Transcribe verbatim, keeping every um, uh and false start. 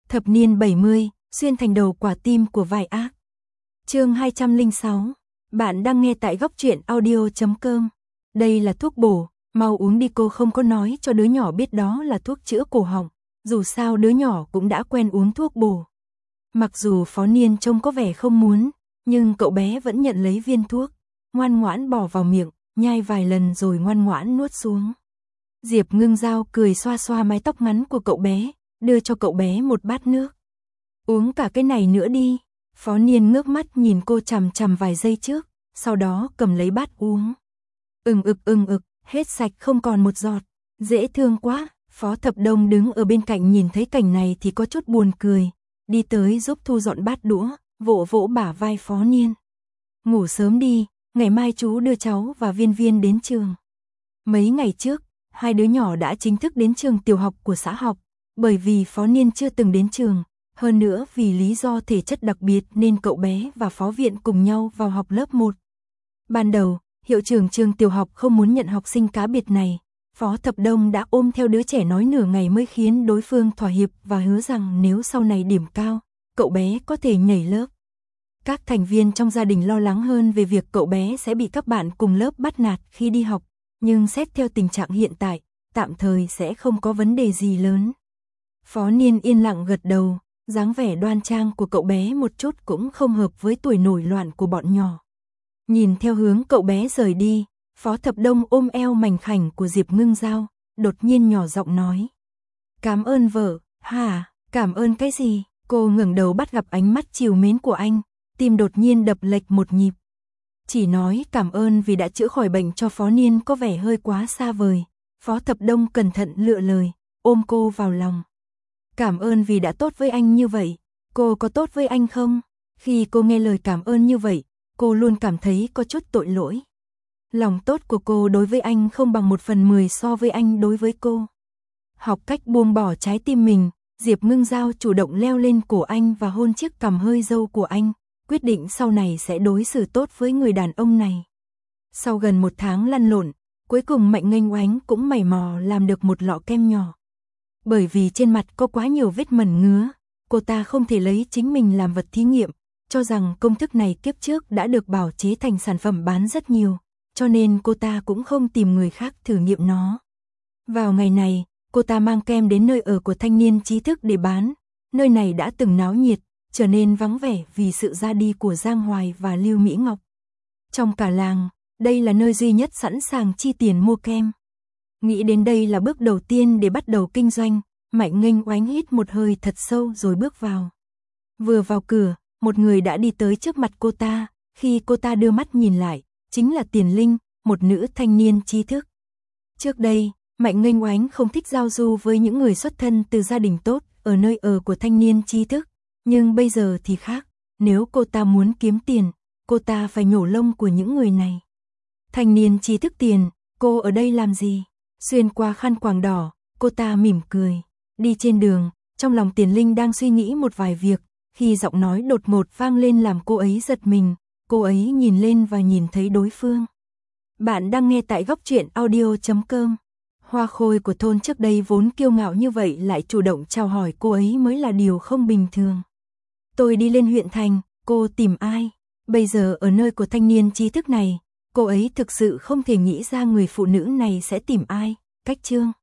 Thập niên bảy mươi, xuyên thành đầu quả tim của vai ác. Chương hai trăm lẻ sáu. Bạn đang nghe tại góc truyện audio chấm com. Đây là thuốc bổ, mau uống đi, cô không có nói cho đứa nhỏ biết đó là thuốc chữa cổ họng, dù sao đứa nhỏ cũng đã quen uống thuốc bổ. Mặc dù Phó Niên trông có vẻ không muốn, nhưng cậu bé vẫn nhận lấy viên thuốc, ngoan ngoãn bỏ vào miệng, nhai vài lần rồi ngoan ngoãn nuốt xuống. Diệp Ngưng Giao cười xoa xoa mái tóc ngắn của cậu bé, đưa cho cậu bé một bát nước. Uống cả cái này nữa đi. Phó Niên ngước mắt nhìn cô chằm chằm vài giây trước, sau đó cầm lấy bát uống. Ừng ực ừng ực, hết sạch không còn một giọt. Dễ thương quá. Phó Thập Đông đứng ở bên cạnh nhìn thấy cảnh này thì có chút buồn cười, đi tới giúp thu dọn bát đũa, vỗ vỗ bả vai Phó Niên. Ngủ sớm đi, ngày mai chú đưa cháu và Viên Viên đến trường. Mấy ngày trước, hai đứa nhỏ đã chính thức đến trường tiểu học của xã học, bởi vì Phó Niên chưa từng đến trường, hơn nữa vì lý do thể chất đặc biệt nên cậu bé và Phó Viện cùng nhau vào học lớp một. Ban đầu, hiệu trưởng trường tiểu học không muốn nhận học sinh cá biệt này, Phó Thập Đông đã ôm theo đứa trẻ nói nửa ngày mới khiến đối phương thỏa hiệp và hứa rằng nếu sau này điểm cao, cậu bé có thể nhảy lớp. Các thành viên trong gia đình lo lắng hơn về việc cậu bé sẽ bị các bạn cùng lớp bắt nạt khi đi học, nhưng xét theo tình trạng hiện tại, tạm thời sẽ không có vấn đề gì lớn. Phó Niên yên lặng gật đầu, dáng vẻ đoan trang của cậu bé một chút cũng không hợp với tuổi nổi loạn của bọn nhỏ. Nhìn theo hướng cậu bé rời đi, Phó Thập Đông ôm eo mảnh khảnh của Diệp Ngưng Giao, đột nhiên nhỏ giọng nói. Cảm ơn vợ. Hả, cảm ơn cái gì? Cô ngẩng đầu bắt gặp ánh mắt trìu mến của anh, tim đột nhiên đập lệch một nhịp. Chỉ nói cảm ơn vì đã chữa khỏi bệnh cho Phó Niên có vẻ hơi quá xa vời. Phó Thập Đông cẩn thận lựa lời, ôm cô vào lòng. Cảm ơn vì đã tốt với anh như vậy. Cô có tốt với anh không? Khi cô nghe lời cảm ơn như vậy, cô luôn cảm thấy có chút tội lỗi. Lòng tốt của cô đối với anh không bằng một phần mười so với anh đối với cô. Học cách buông bỏ trái tim mình, Diệp Ngưng Giao chủ động leo lên cổ anh và hôn chiếc cằm hơi râu của anh, quyết định sau này sẽ đối xử tốt với người đàn ông này. Sau gần một tháng lăn lộn, cuối cùng Mạnh Nghênh Oánh cũng mày mò làm được một lọ kem nhỏ. Bởi vì trên mặt có quá nhiều vết mẩn ngứa, cô ta không thể lấy chính mình làm vật thí nghiệm, cho rằng công thức này kiếp trước đã được bào chế thành sản phẩm bán rất nhiều, cho nên cô ta cũng không tìm người khác thử nghiệm nó. Vào ngày này, cô ta mang kem đến nơi ở của thanh niên trí thức để bán, nơi này đã từng náo nhiệt, trở nên vắng vẻ vì sự ra đi của Giang Hoài và Lưu Mỹ Ngọc. Trong cả làng, đây là nơi duy nhất sẵn sàng chi tiền mua kem. Nghĩ đến đây là bước đầu tiên để bắt đầu kinh doanh, Mạnh Nghênh Oánh hít một hơi thật sâu rồi bước vào. Vừa vào cửa, một người đã đi tới trước mặt cô ta, khi cô ta đưa mắt nhìn lại, chính là Tiền Linh, một nữ thanh niên trí thức. Trước đây, Mạnh Nghênh Oánh không thích giao du với những người xuất thân từ gia đình tốt ở nơi ở của thanh niên trí thức, nhưng bây giờ thì khác, nếu cô ta muốn kiếm tiền, cô ta phải nhổ lông của những người này. Thanh niên trí thức Tiền, cô ở đây làm gì? Xuyên qua khăn quàng đỏ, cô ta mỉm cười. Đi trên đường, trong lòng Tiền Linh đang suy nghĩ một vài việc, khi giọng nói đột ngột vang lên làm cô ấy giật mình, cô ấy nhìn lên và nhìn thấy đối phương. Bạn đang nghe tại góc truyện audio chấm com. Hoa Khôi của thôn trước đây vốn kiêu ngạo như vậy lại chủ động chào hỏi cô ấy mới là điều không bình thường. Tôi đi lên huyện thành, cô tìm ai? Bây giờ ở nơi của thanh niên trí thức này, cô ấy thực sự không thể nghĩ ra người phụ nữ này sẽ tìm ai. Cách chương.